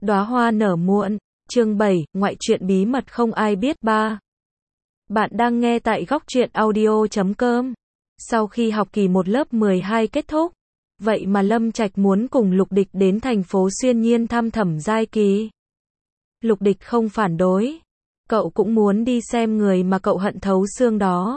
Đóa hoa nở muộn. Chương 7, ngoại truyện bí mật không ai biết 3. Bạn đang nghe tại góc truyện audio.com. Sau khi học kỳ 1 lớp 12 kết thúc, vậy mà Lâm Trạch muốn cùng Lục Địch đến thành phố Xuyên Nhiên thăm Thẩm Giai Kỳ. Lục Địch không phản đối. Cậu cũng muốn đi xem người mà cậu hận thấu xương đó.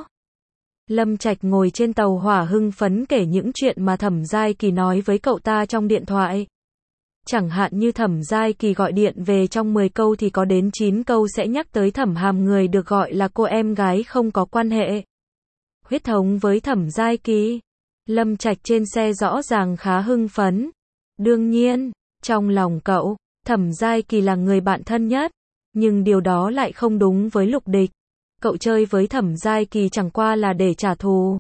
Lâm Trạch ngồi trên tàu hỏa hưng phấn kể những chuyện mà Thẩm Giai Kỳ nói với cậu ta trong điện thoại. Chẳng hạn như Thẩm Giai Kỳ gọi điện về trong 10 câu thì có đến 9 câu sẽ nhắc tới Thẩm Hàm, người được gọi là cô em gái không có quan hệ huyết thống với Thẩm Giai Kỳ. Lâm Trạch trên xe rõ ràng khá hưng phấn. Đương nhiên, trong lòng cậu, Thẩm Giai Kỳ là người bạn thân nhất, nhưng điều đó lại không đúng với Lục Địch. Cậu chơi với Thẩm Giai Kỳ chẳng qua là để trả thù.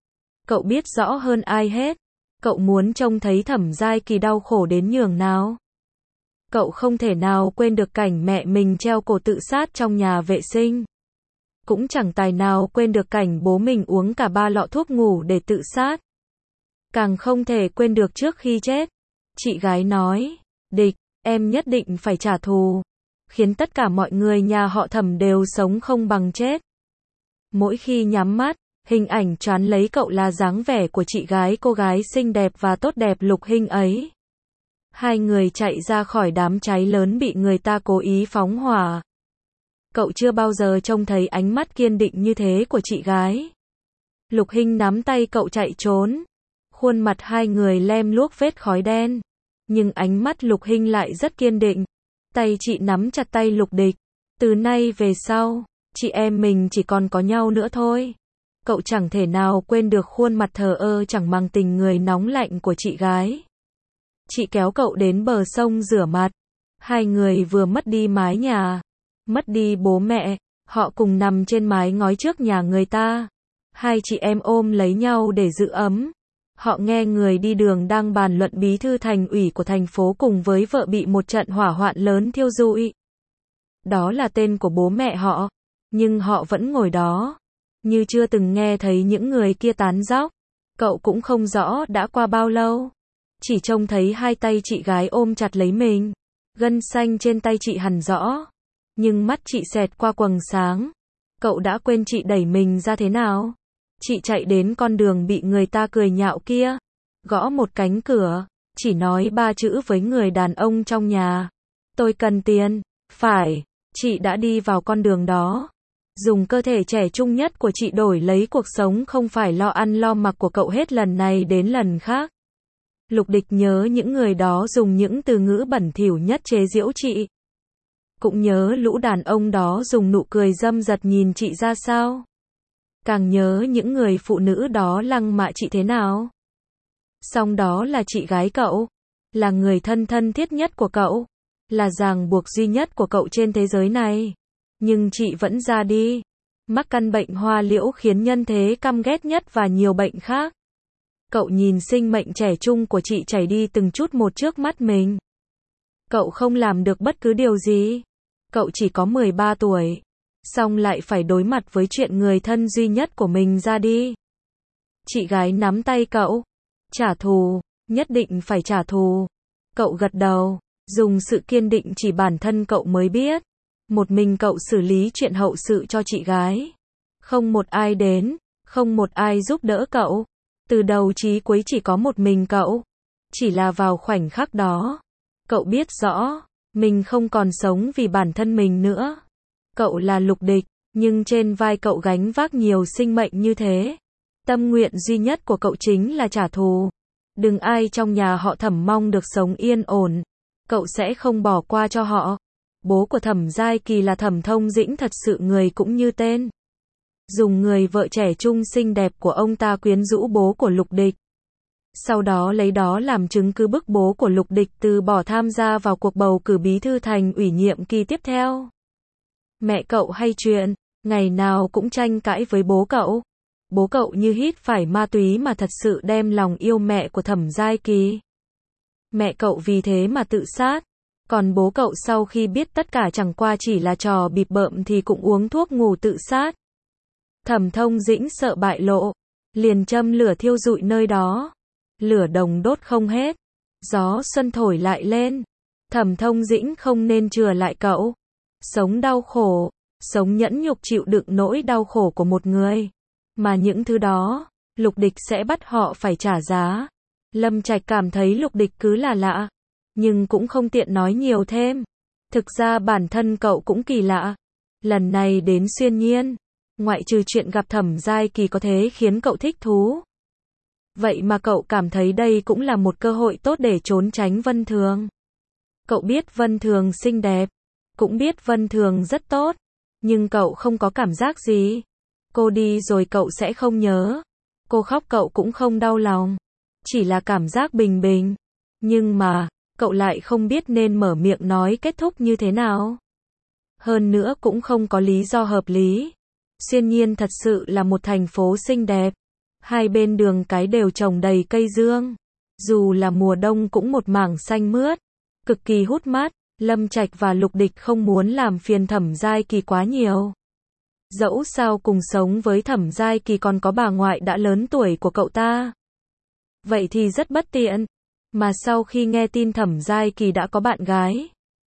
Cậu biết rõ hơn ai hết. Cậu muốn trông thấy Thẩm Giai Kỳ đau khổ đến nhường nào. Cậu không thể nào quên được cảnh mẹ mình treo cổ tự sát trong nhà vệ sinh. Cũng chẳng tài nào quên được cảnh bố mình uống cả 3 lọ thuốc ngủ để tự sát. Càng không thể quên được trước khi chết. Chị gái nói, Địch, em nhất định phải trả thù. Khiến tất cả mọi người nhà họ Thẩm đều sống không bằng chết. Mỗi khi nhắm mắt, hình ảnh choán lấy cậu là dáng vẻ của chị gái, cô gái xinh đẹp và tốt đẹp Lục Hinh ấy. Hai người chạy ra khỏi đám cháy lớn bị người ta cố ý phóng hỏa. Cậu chưa bao giờ trông thấy ánh mắt kiên định như thế của chị gái. Lục Hinh nắm tay cậu chạy trốn. Khuôn mặt hai người lem luốc vết khói đen. Nhưng ánh mắt Lục Hinh lại rất kiên định. Tay chị nắm chặt tay Lục Địch. Từ nay về sau, chị em mình chỉ còn có nhau nữa thôi. Cậu chẳng thể nào quên được khuôn mặt thờ ơ chẳng mang tình người nóng lạnh của chị gái. Chị kéo cậu đến bờ sông rửa mặt. Hai người vừa mất đi mái nhà, mất đi bố mẹ, họ cùng nằm trên mái ngói trước nhà người ta. Hai chị em ôm lấy nhau để giữ ấm. Họ nghe người đi đường đang bàn luận bí thư thành ủy của thành phố cùng với vợ bị một trận hỏa hoạn lớn thiêu rụi. Đó là tên của bố mẹ họ, nhưng họ vẫn ngồi đó, như chưa từng nghe thấy những người kia tán dóc. Cậu cũng không rõ đã qua bao lâu. Chỉ trông thấy hai tay chị gái ôm chặt lấy mình. Gân xanh trên tay chị hằn rõ. Nhưng mắt chị xẹt qua quầng sáng. Cậu đã quên chị đẩy mình ra thế nào. Chị chạy đến con đường bị người ta cười nhạo kia. Gõ một cánh cửa. Chỉ nói 3 chữ với người đàn ông trong nhà. Tôi cần tiền. Phải. Chị đã đi vào con đường đó. Dùng cơ thể trẻ trung nhất của chị đổi lấy cuộc sống không phải lo ăn lo mặc của cậu hết lần này đến lần khác. Lục Địch nhớ những người đó dùng những từ ngữ bẩn thỉu nhất chế giễu chị. Cũng nhớ lũ đàn ông đó dùng nụ cười dâm dật nhìn chị ra sao. Càng nhớ những người phụ nữ đó lăng mạ chị thế nào. Song đó là chị gái cậu. Là người thân thân thiết nhất của cậu. Là ràng buộc duy nhất của cậu trên thế giới này. Nhưng chị vẫn ra đi. Mắc căn bệnh hoa liễu khiến nhân thế căm ghét nhất và nhiều bệnh khác. Cậu nhìn sinh mệnh trẻ trung của chị chảy đi từng chút một trước mắt mình. Cậu không làm được bất cứ điều gì. Cậu chỉ có 13 tuổi. Song lại phải đối mặt với chuyện người thân duy nhất của mình ra đi. Chị gái nắm tay cậu. Trả thù. Nhất định phải trả thù. Cậu gật đầu. Dùng sự kiên định chỉ bản thân cậu mới biết. Một mình cậu xử lý chuyện hậu sự cho chị gái. Không một ai đến. Không một ai giúp đỡ cậu. Từ đầu chí cuối chỉ có một mình cậu. Chỉ là vào khoảnh khắc đó, cậu biết rõ, mình không còn sống vì bản thân mình nữa. Cậu là Lục Địch, nhưng trên vai cậu gánh vác nhiều sinh mệnh như thế. Tâm nguyện duy nhất của cậu chính là trả thù. Đừng ai trong nhà họ Thẩm mong được sống yên ổn. Cậu sẽ không bỏ qua cho họ. Bố của Thẩm Giai Kỳ là Thẩm Thông Dĩnh, thật sự người cũng như tên. Dùng người vợ trẻ trung xinh đẹp của ông ta quyến rũ bố của Lục Địch. Sau đó lấy đó làm chứng cứ bức bố của Lục Địch từ bỏ tham gia vào cuộc bầu cử bí thư thành ủy nhiệm kỳ tiếp theo. Mẹ cậu hay chuyện, ngày nào cũng tranh cãi với bố cậu. Bố cậu như hít phải ma túy mà thật sự đem lòng yêu mẹ của Thẩm Giai Kỳ. Mẹ cậu vì thế mà tự sát. Còn bố cậu sau khi biết tất cả chẳng qua chỉ là trò bịp bợm thì cũng uống thuốc ngủ tự sát. Thẩm Thông Dĩnh sợ bại lộ, liền châm lửa thiêu rụi nơi đó. Lửa đồng đốt không hết, gió xuân thổi lại lên. Thẩm Thông Dĩnh không nên chừa lại cậu. Sống đau khổ, sống nhẫn nhục chịu đựng nỗi đau khổ của một người. Mà những thứ đó, Lục Địch sẽ bắt họ phải trả giá. Lâm Trạch cảm thấy Lục Địch cứ là lạ, nhưng cũng không tiện nói nhiều thêm. Thực ra bản thân cậu cũng kỳ lạ. Lần này đến Xuyên Nhiên, ngoại trừ chuyện gặp Thẩm Giai Kỳ có thế khiến cậu thích thú. Vậy mà cậu cảm thấy đây cũng là một cơ hội tốt để trốn tránh Vân Thường. Cậu biết Vân Thường xinh đẹp, cũng biết Vân Thường rất tốt, nhưng cậu không có cảm giác gì. Cô đi rồi cậu sẽ không nhớ. Cô khóc cậu cũng không đau lòng. Chỉ là cảm giác bình bình. Nhưng mà, cậu lại không biết nên mở miệng nói kết thúc như thế nào. Hơn nữa cũng không có lý do hợp lý. Xuyên Nhiên thật sự là một thành phố xinh đẹp. Hai bên đường cái đều trồng đầy cây dương. Dù là mùa đông cũng một mảng xanh mướt, cực kỳ hút mắt. Lâm Trạch và Lục Địch không muốn làm phiền Thẩm Giai Kỳ quá nhiều. Dẫu sao cùng sống với Thẩm Giai Kỳ còn có bà ngoại đã lớn tuổi của cậu ta. Vậy thì rất bất tiện. Mà sau khi nghe tin Thẩm Giai Kỳ đã có bạn gái,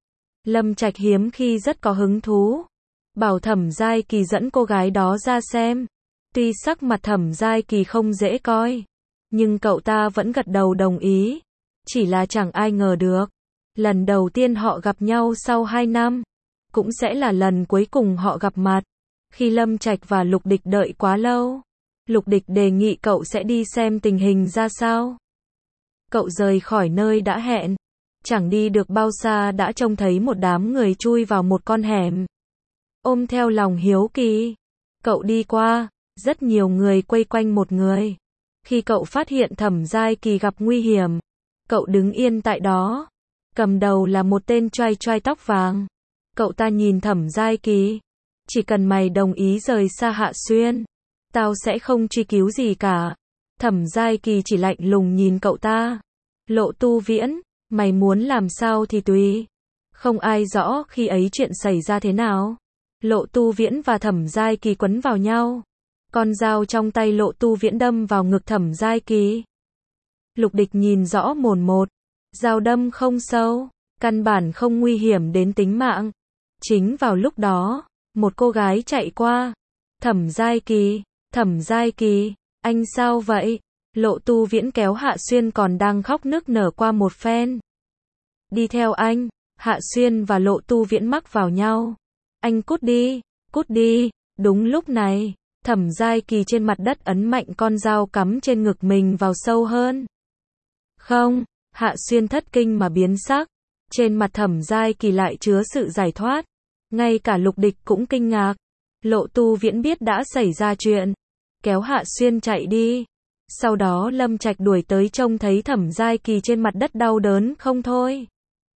Lâm Trạch hiếm khi rất có hứng thú. Bảo Thẩm Giai Kỳ dẫn cô gái đó ra xem. Tuy sắc mặt Thẩm Giai Kỳ không dễ coi, nhưng cậu ta vẫn gật đầu đồng ý. Chỉ là chẳng ai ngờ được, lần đầu tiên họ gặp nhau sau 2 năm, cũng sẽ là lần cuối cùng họ gặp mặt. Khi Lâm Trạch và Lục Địch đợi quá lâu, Lục Địch đề nghị cậu sẽ đi xem tình hình ra sao. Cậu rời khỏi nơi đã hẹn, chẳng đi được bao xa đã trông thấy một đám người chui vào một con hẻm. Ôm theo lòng hiếu kỳ, cậu đi qua, rất nhiều người quây quanh một người. Khi cậu phát hiện Thẩm Giai Kỳ gặp nguy hiểm, cậu đứng yên tại đó. Cầm đầu là một tên trai trai tóc vàng. Cậu ta nhìn Thẩm Giai Kỳ. Chỉ cần mày đồng ý rời xa Hạ Xuyên, tao sẽ không truy cứu gì cả. Thẩm Giai Kỳ chỉ lạnh lùng nhìn cậu ta. Lộ Tu Viễn, mày muốn làm sao thì tùy. Không ai rõ khi ấy chuyện xảy ra thế nào. Lộ Tu Viễn và Thẩm Giai Kỳ quấn vào nhau. Con dao trong tay Lộ Tu Viễn đâm vào ngực Thẩm Giai Kỳ. Lục Địch nhìn rõ mồn một. Dao đâm không sâu, căn bản không nguy hiểm đến tính mạng. Chính vào lúc đó, một cô gái chạy qua. Thẩm Giai Kỳ, anh sao vậy? Lộ Tu Viễn kéo Hạ Xuyên còn đang khóc nức nở qua một phen. Đi theo anh. Hạ Xuyên và Lộ Tu Viễn mắc vào nhau. Anh cút đi. Đúng lúc này, Thẩm Giai Kỳ trên mặt đất ấn mạnh con dao cắm trên ngực mình vào sâu hơn. Không. Hạ Xuyên thất kinh mà biến sắc. Trên mặt Thẩm Giai Kỳ lại chứa sự giải thoát. Ngay cả Lục Địch cũng kinh ngạc. Lộ Tu Viễn biết đã xảy ra chuyện, kéo Hạ Xuyên chạy đi. Sau đó Lâm Trạch đuổi tới trông thấy Thẩm Giai Kỳ trên mặt đất đau đớn không thôi.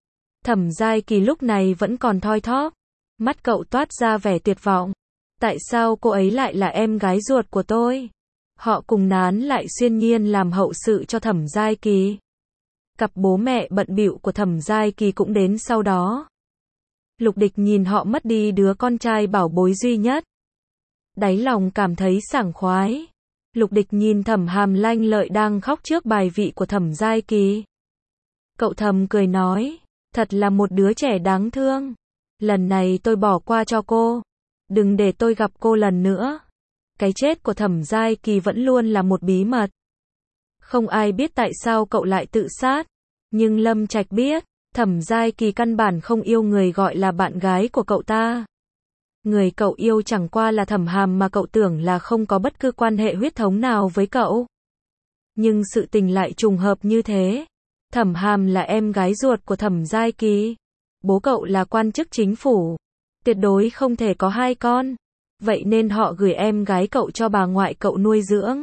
Thẩm Giai Kỳ lúc này vẫn còn thoi thóp. Mắt cậu toát ra vẻ tuyệt vọng. Tại sao cô ấy lại là em gái ruột của tôi? Họ cùng nán lại Xuyên Nhiên làm hậu sự cho Thẩm Giai Kỳ. Cặp bố mẹ bận bịu của Thẩm Giai Kỳ cũng đến sau đó. Lục Địch nhìn họ mất đi đứa con trai bảo bối duy nhất. Đáy lòng cảm thấy sảng khoái. Lục Địch nhìn Thẩm Hàm Lanh Lợi đang khóc trước bài vị của Thẩm Giai Kỳ. Cậu thầm cười nói, thật là một đứa trẻ đáng thương. Lần này tôi bỏ qua cho cô. Đừng để tôi gặp cô lần nữa. Cái chết của Thẩm Giai Kỳ vẫn luôn là một bí mật. Không ai biết tại sao cậu lại tự sát. Nhưng Lâm Trạch biết, Thẩm Giai Kỳ căn bản không yêu người gọi là bạn gái của cậu ta. Người cậu yêu chẳng qua là Thẩm Hàm mà cậu tưởng là không có bất cứ quan hệ huyết thống nào với cậu. Nhưng sự tình lại trùng hợp như thế. Thẩm Hàm là em gái ruột của Thẩm Giai Kỳ. Bố cậu là quan chức chính phủ. Tuyệt đối không thể có hai con. Vậy nên họ gửi em gái cậu cho bà ngoại cậu nuôi dưỡng.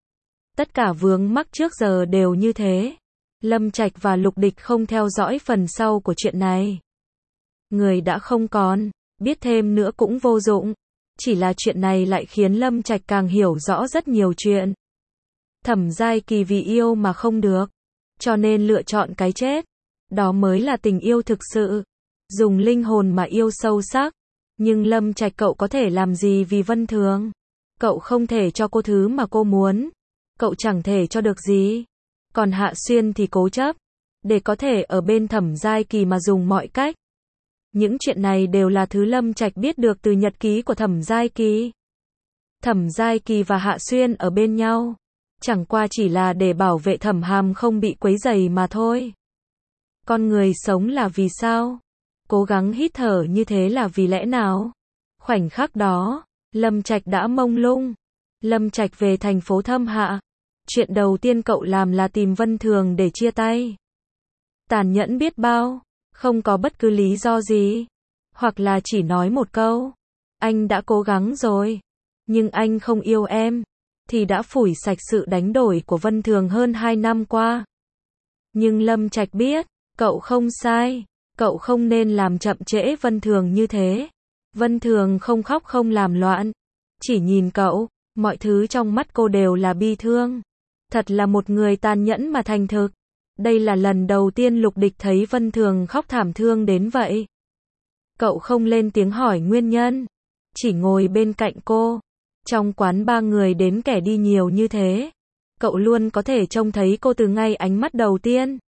Tất cả vướng mắc trước giờ đều như thế. Lâm Trạch và Lục Địch không theo dõi phần sau của chuyện này. Người đã không còn, biết thêm nữa cũng vô dụng. Chỉ là chuyện này lại khiến Lâm Trạch càng hiểu rõ rất nhiều chuyện. Thẩm Giai Kỳ vì yêu mà không được, cho nên lựa chọn cái chết. Đó mới là tình yêu thực sự. Dùng linh hồn mà yêu sâu sắc. Nhưng Lâm Trạch cậu có thể làm gì vì Vân Thường? Cậu không thể cho cô thứ mà cô muốn. Cậu chẳng thể cho được gì. Còn Hạ Xuyên thì cố chấp. để có thể ở bên Thẩm Giai Kỳ mà dùng mọi cách. Những chuyện này đều là thứ Lâm Trạch biết được từ nhật ký của Thẩm Giai Kỳ. Thẩm Giai Kỳ và Hạ Xuyên ở bên nhau, chẳng qua chỉ là để bảo vệ Thẩm Hàm không bị quấy rầy mà thôi. Con người sống là vì sao? Cố gắng hít thở như thế là vì lẽ nào? Khoảnh khắc đó, Lâm Trạch đã mông lung. Lâm Trạch về thành phố Thâm Hạ. Chuyện đầu tiên cậu làm là tìm Vân Thường để chia tay. Tàn nhẫn biết bao, không có bất cứ lý do gì. Hoặc là chỉ nói một câu. Anh đã cố gắng rồi. Nhưng anh không yêu em. Thì đã phủi sạch sự đánh đổi của Vân Thường hơn 2 năm qua. Nhưng Lâm Trạch biết, cậu không sai. Cậu không nên làm chậm trễ Vân Thường như thế. Vân Thường không khóc không làm loạn. Chỉ nhìn cậu, mọi thứ trong mắt cô đều là bi thương. Thật là một người tàn nhẫn mà thành thực. Đây là lần đầu tiên Lục Địch thấy Vân Thường khóc thảm thương đến vậy. Cậu không lên tiếng hỏi nguyên nhân. Chỉ ngồi bên cạnh cô. Trong quán ba người đến kẻ đi nhiều như thế. Cậu luôn có thể trông thấy cô từ ngay ánh mắt đầu tiên.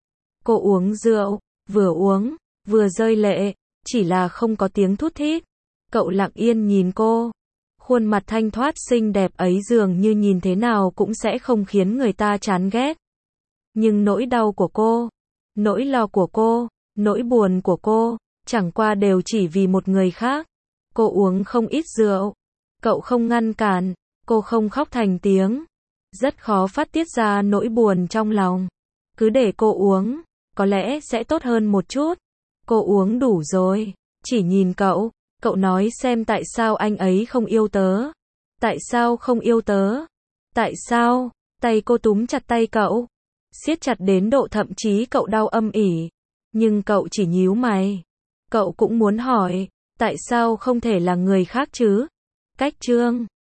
Cô uống rượu, vừa uống, vừa rơi lệ, chỉ là không có tiếng thút thít. Cậu lặng yên nhìn cô. Khuôn mặt thanh thoát xinh đẹp ấy dường như nhìn thế nào cũng sẽ không khiến người ta chán ghét. Nhưng nỗi đau của cô, nỗi lo của cô, nỗi buồn của cô, chẳng qua đều chỉ vì một người khác. Cô uống không ít rượu. Cậu không ngăn cản, cô không khóc thành tiếng. Rất khó phát tiết ra nỗi buồn trong lòng. Cứ để cô uống, có lẽ sẽ tốt hơn một chút. Cô uống đủ rồi, chỉ nhìn cậu. Cậu nói xem tại sao anh ấy không yêu tớ. Tại sao không yêu tớ? Tại sao? Tay cô túm chặt tay cậu. Siết chặt đến độ thậm chí cậu đau âm ỉ. Nhưng cậu chỉ nhíu mày. Cậu cũng muốn hỏi, tại sao không thể là người khác chứ? Cách chương